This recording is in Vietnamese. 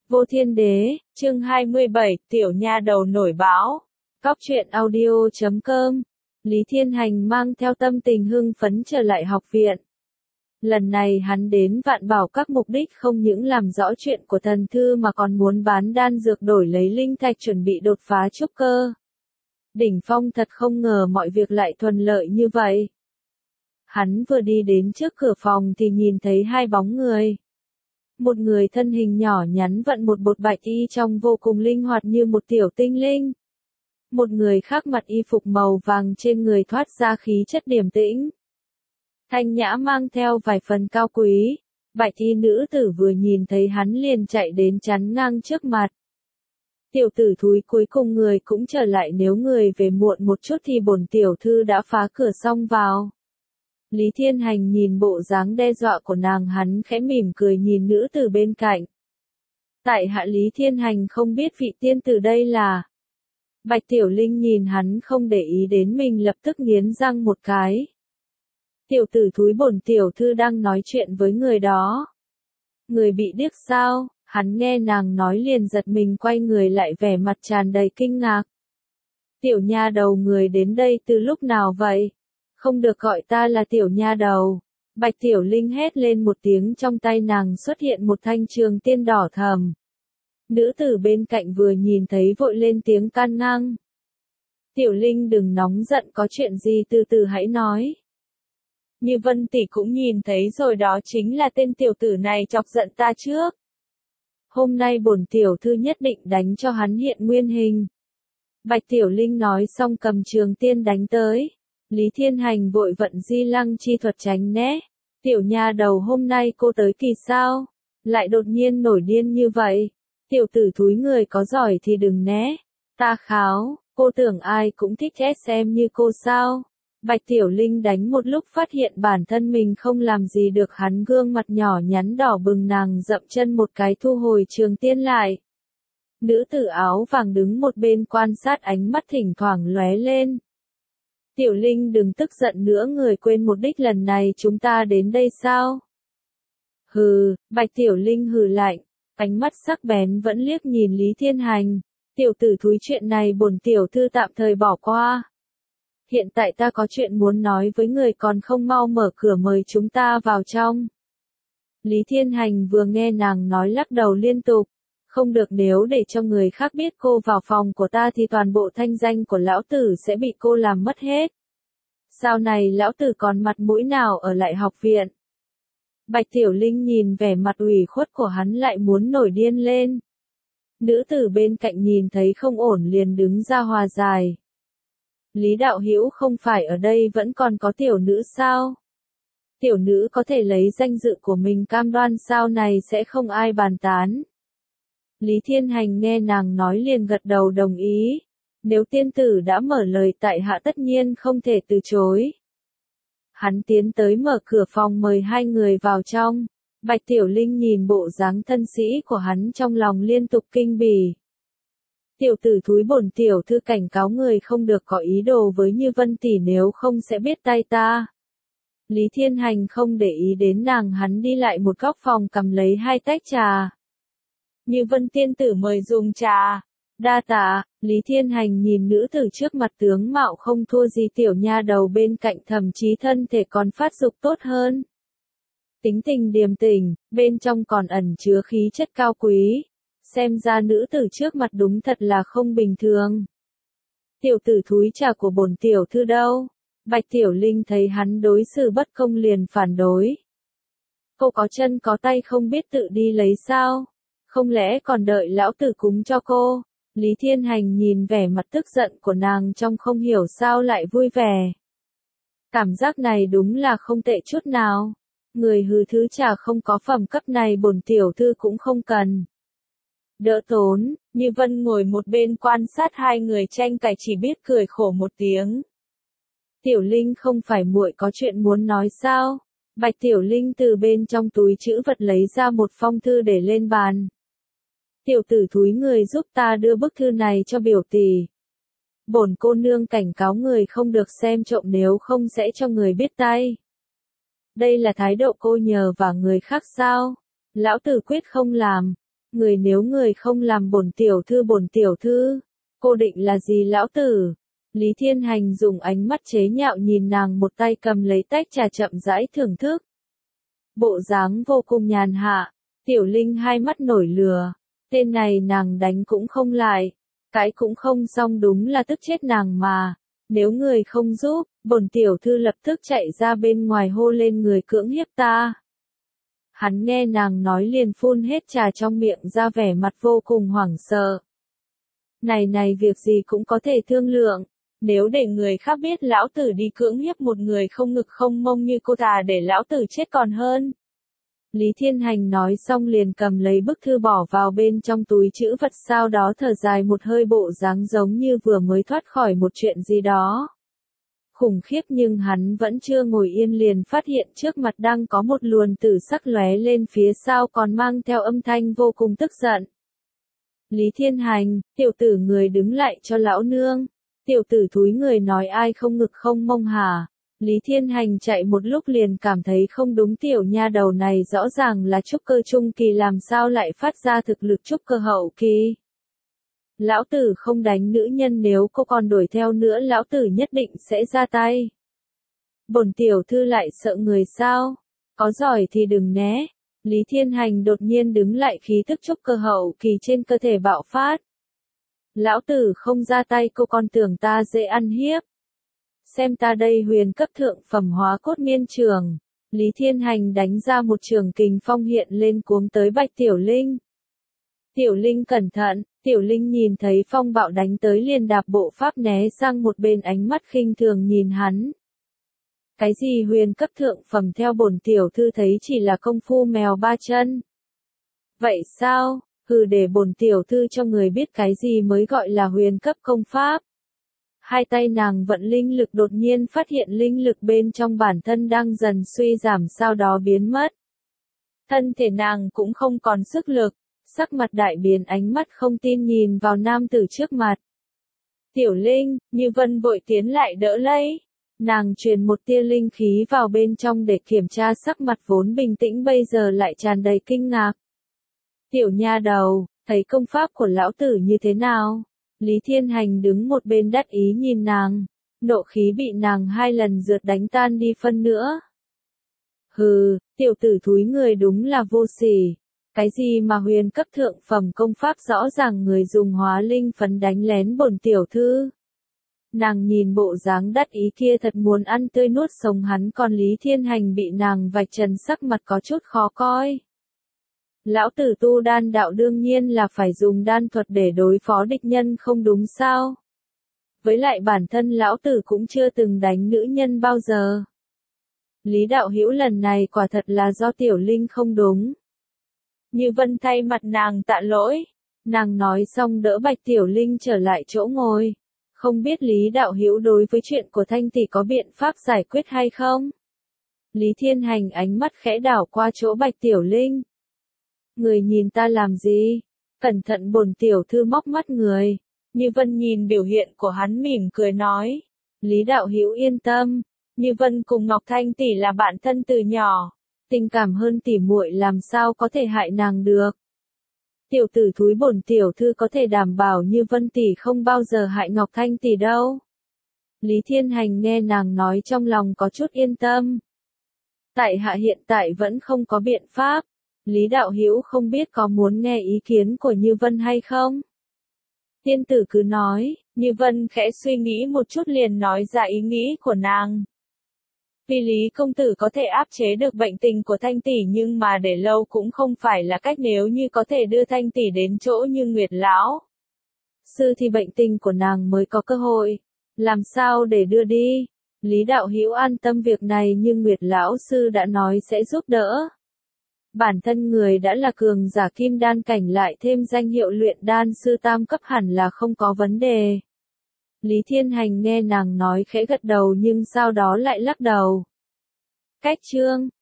Vô Thiên Đế, chương 27, tiểu nha đầu nổi bão. Cóc truyện audio.com. Lý Thiên Hành mang theo tâm tình hưng phấn trở lại học viện. Lần này hắn đến Vạn Bảo các mục đích không những làm rõ chuyện của thần thư mà còn muốn bán đan dược đổi lấy linh thạch chuẩn bị đột phá trúc cơ. Đỉnh phong thật không ngờ mọi việc lại thuận lợi như vậy. Hắn vừa đi đến trước cửa phòng thì nhìn thấy hai bóng người. Một người thân hình nhỏ nhắn vận một bột bạch y trông vô cùng linh hoạt như một tiểu tinh linh. Một người khác mặc y phục màu vàng trên người thoát ra khí chất điềm tĩnh. Thanh nhã mang theo vài phần cao quý. Bạch y nữ tử vừa nhìn thấy hắn liền chạy đến chắn ngang trước mặt. Tiểu tử thúi, cuối cùng người cũng trở lại, nếu người về muộn một chút thì bổn tiểu thư đã phá cửa xong vào. Lý Thiên Hành nhìn bộ dáng đe dọa của nàng, hắn khẽ mỉm cười nhìn nữ tử bên cạnh. Tại hạ Lý Thiên Hành không biết vị tiên tử đây là. Bạch Tiểu Linh nhìn hắn không để ý đến mình lập tức nghiến răng một cái. Tiểu tử thúi, bổn tiểu thư đang nói chuyện với người đó. Người bị điếc sao? Hắn nghe nàng nói liền giật mình quay người lại, vẻ mặt tràn đầy kinh ngạc. Tiểu nha đầu, người đến đây từ lúc nào vậy? Không được gọi ta là tiểu nha đầu. Bạch Tiểu Linh hét lên một tiếng, trong tay nàng xuất hiện một thanh trường tiên đỏ thẫm. Nữ tử bên cạnh vừa nhìn thấy vội lên tiếng can ngăn. Tiểu Linh đừng nóng giận, có chuyện gì từ từ hãy nói. Như Vân tỷ cũng nhìn thấy rồi đó, chính là tên tiểu tử này chọc giận ta trước. Hôm nay bổn tiểu thư nhất định đánh cho hắn hiện nguyên hình. Bạch Tiểu Linh nói xong cầm trường tiên đánh tới. Lý Thiên Hành vội vận di lăng chi thuật tránh né. Tiểu nha đầu, hôm nay cô tới kỳ sao? Lại đột nhiên nổi điên như vậy. Tiểu tử thúi, người có giỏi thì đừng né. Ta kháo, cô tưởng ai cũng thích SM như cô sao? Bạch Tiểu Linh đánh một lúc phát hiện bản thân mình không làm gì được hắn, gương mặt nhỏ nhắn đỏ bừng, nàng dậm chân một cái thu hồi trường tiên lại. Nữ tử áo vàng đứng một bên quan sát, ánh mắt thỉnh thoảng lóe lên. Tiểu Linh đừng tức giận nữa, người quên mục đích lần này chúng ta đến đây sao? Hừ, Bạch Tiểu Linh hừ lạnh, ánh mắt sắc bén vẫn liếc nhìn Lý Thiên Hành. Tiểu tử thúi, chuyện này bổn tiểu thư tạm thời bỏ qua. Hiện tại ta có chuyện muốn nói với người, còn không mau mở cửa mời chúng ta vào trong. Lý Thiên Hành vừa nghe nàng nói lắc đầu liên tục. Không được, nếu để cho người khác biết cô vào phòng của ta thì toàn bộ thanh danh của lão tử sẽ bị cô làm mất hết. Sau này lão tử còn mặt mũi nào ở lại học viện? Bạch Tiểu Linh nhìn vẻ mặt ủy khuất của hắn lại muốn nổi điên lên. Nữ tử bên cạnh nhìn thấy không ổn liền đứng ra hòa giải. Lý đạo hữu, không phải ở đây vẫn còn có tiểu nữ sao? Tiểu nữ có thể lấy danh dự của mình cam đoan sau này sẽ không ai bàn tán. Lý Thiên Hành nghe nàng nói liền gật đầu đồng ý. Nếu tiên tử đã mở lời, tại hạ tất nhiên không thể từ chối. Hắn tiến tới mở cửa phòng mời hai người vào trong. Bạch Tiểu Linh nhìn bộ dáng thân sĩ của hắn trong lòng liên tục kinh bỉ. Tiểu tử thúi, bổn tiểu thư cảnh cáo người không được có ý đồ với Như Vân tỷ, nếu không sẽ biết tay ta. Lý Thiên Hành không để ý đến nàng, hắn đi lại một góc phòng cầm lấy hai tách trà. Như Vân tiên tử mời dùng trà. Đa tạ. Lý Thiên Hành nhìn nữ tử trước mặt, tướng mạo không thua gì tiểu nha đầu bên cạnh, thậm chí thân thể còn phát dục tốt hơn. Tính tình điềm tĩnh, bên trong còn ẩn chứa khí chất cao quý. Xem ra nữ tử trước mặt đúng thật là không bình thường. Tiểu tử thúi, trà của bổn tiểu thư đâu? Bạch Tiểu Linh thấy hắn đối xử bất công liền phản đối. Cô có chân có tay không biết tự đi lấy sao? Không lẽ còn đợi lão tử cúng cho cô? Lý Thiên Hành nhìn vẻ mặt tức giận của nàng trong không hiểu sao lại vui vẻ. Cảm giác này đúng là không tệ chút nào. Người hư, thứ trà không có phẩm cấp này bổn tiểu thư cũng không cần. Đỡ tốn. Như Vân ngồi một bên quan sát hai người tranh cãi chỉ biết cười khổ một tiếng. Tiểu Linh, không phải muội có chuyện muốn nói sao? Bạch Tiểu Linh từ bên trong túi trữ vật lấy ra một phong thư để lên bàn. Tiểu tử thúi, người giúp ta đưa bức thư này cho biểu tỷ. Bổn cô nương cảnh cáo người không được xem trộm, nếu không sẽ cho người biết tay. Đây là thái độ cô nhờ vả người khác sao? Lão tử quyết không làm. Nếu người không làm bổn tiểu thư, cô định là gì lão tử? Lý Thiên Hành dùng ánh mắt chế nhạo nhìn nàng, một tay cầm lấy tách trà chậm rãi thưởng thức. Bộ dáng vô cùng nhàn hạ, Tiểu Linh hai mắt nổi lửa, tên này nàng đánh cũng không lại, cái cũng không xong, đúng là tức chết nàng mà. Nếu người không giúp, bổn tiểu thư lập tức chạy ra bên ngoài hô lên người cưỡng hiếp ta. Hắn nghe nàng nói liền phun hết trà trong miệng ra, vẻ mặt vô cùng hoảng sợ. Này việc gì cũng có thể thương lượng, nếu để người khác biết lão tử đi cưỡng hiếp một người không ngực không mông như cô ta, để lão tử chết còn hơn. Lý Thiên Hành nói xong liền cầm lấy bức thư bỏ vào bên trong túi trữ vật, sau đó thở dài một hơi, bộ dáng giống như vừa mới thoát khỏi một chuyện gì đó khủng khiếp, nhưng hắn vẫn chưa ngồi yên liền phát hiện trước mặt đang có một luồn tử sắc lóe lên, phía sau còn mang theo âm thanh vô cùng tức giận. Lý Thiên Hành, tiểu tử người đứng lại cho lão nương. Tiểu tử thúi người nói ai không ngực không mông hả? Lý Thiên Hành chạy một lúc liền cảm thấy không đúng, tiểu nha đầu này rõ ràng là trúc cơ trung kỳ, làm sao lại phát ra thực lực trúc cơ hậu kỳ? Lão tử không đánh nữ nhân, nếu cô còn đuổi theo nữa lão tử nhất định sẽ ra tay. Bổn tiểu thư lại sợ người sao? Có giỏi thì đừng né. Lý Thiên Hành đột nhiên đứng lại, khí thức trúc cơ hậu kỳ trên cơ thể bạo phát. Lão tử không ra tay, cô còn tưởng ta dễ ăn hiếp. Xem ta đây huyền cấp thượng phẩm hóa cốt miên trường. Lý Thiên Hành đánh ra một trường kình phong hiện lên cuống tới Bạch Tiểu Linh. Tiểu Linh cẩn thận, Tiểu Linh nhìn thấy phong bạo đánh tới liền đạp bộ pháp né sang một bên, ánh mắt khinh thường nhìn hắn. Cái gì huyền cấp thượng phẩm, theo bổn tiểu thư thấy chỉ là công phu mèo ba chân. Vậy sao? Hừ, để bổn tiểu thư cho người biết cái gì mới gọi là huyền cấp công pháp. Hai tay nàng vận linh lực, đột nhiên phát hiện linh lực bên trong bản thân đang dần suy giảm, sau đó biến mất. Thân thể nàng cũng không còn sức lực, sắc mặt đại biến, ánh mắt không tin nhìn vào nam tử trước mặt. Tiểu Linh, Như Vân vội tiến lại đỡ lấy. Nàng truyền một tia linh khí vào bên trong để kiểm tra, sắc mặt vốn bình tĩnh bây giờ lại tràn đầy kinh ngạc. Tiểu nha đầu, thấy công pháp của lão tử như thế nào? Lý Thiên Hành đứng một bên đắc ý nhìn nàng, nộ khí bị nàng hai lần rượt đánh tan đi phân nữa. Hừ, tiểu tử thúi người đúng là vô sỉ. Cái gì mà huyền cấp thượng phẩm công pháp, rõ ràng người dùng hóa linh phấn đánh lén bổn tiểu thư. Nàng nhìn bộ dáng đắc ý kia thật muốn ăn tươi nuốt sống hắn, còn Lý Thiên Hành bị nàng vạch trần, sắc mặt có chút khó coi. Lão tử tu đan đạo đương nhiên là phải dùng đan thuật để đối phó địch nhân, không đúng sao? Với lại bản thân lão tử cũng chưa từng đánh nữ nhân bao giờ. Lý đạo hữu, lần này quả thật là do Tiểu Linh không đúng. Như Vân thay mặt nàng tạ lỗi. Nàng nói xong đỡ Bạch Tiểu Linh trở lại chỗ ngồi. Không biết Lý đạo hữu đối với chuyện của Thanh tỷ có biện pháp giải quyết hay không? Lý Thiên Hành ánh mắt khẽ đảo qua chỗ Bạch Tiểu Linh. Người nhìn ta làm gì? Cẩn thận bổn tiểu thư móc mắt người. Như Vân nhìn biểu hiện của hắn mỉm cười nói. Lý đạo hữu yên tâm. Như Vân cùng Ngọc Thanh tỷ là bạn thân từ nhỏ. Tình cảm hơn tỉ muội làm sao có thể hại nàng được. Tiểu tử thúi, bổn tiểu thư có thể đảm bảo Như Vân tỷ không bao giờ hại Ngọc Thanh tỷ đâu. Lý Thiên Hành nghe nàng nói trong lòng có chút yên tâm. Tại hạ hiện tại vẫn không có biện pháp. Lý đạo hữu không biết có muốn nghe ý kiến của Như Vân hay không? Tiên tử cứ nói. Như Vân khẽ suy nghĩ một chút liền nói ra ý nghĩ của nàng. Vì Lý công tử có thể áp chế được bệnh tình của Thanh tỷ, nhưng mà để lâu cũng không phải là cách, nếu như có thể đưa Thanh tỷ đến chỗ Như Nguyệt lão sư thì bệnh tình của nàng mới có cơ hội. Làm sao để đưa đi? Lý đạo hữu an tâm, việc này Như Nguyệt lão sư đã nói sẽ giúp đỡ. Bản thân người đã là cường giả kim đan cảnh, lại thêm danh hiệu luyện đan sư tam cấp, hẳn là không có vấn đề. Lý Thiên Hành nghe nàng nói khẽ gật đầu, nhưng sau đó lại lắc đầu. Cách chương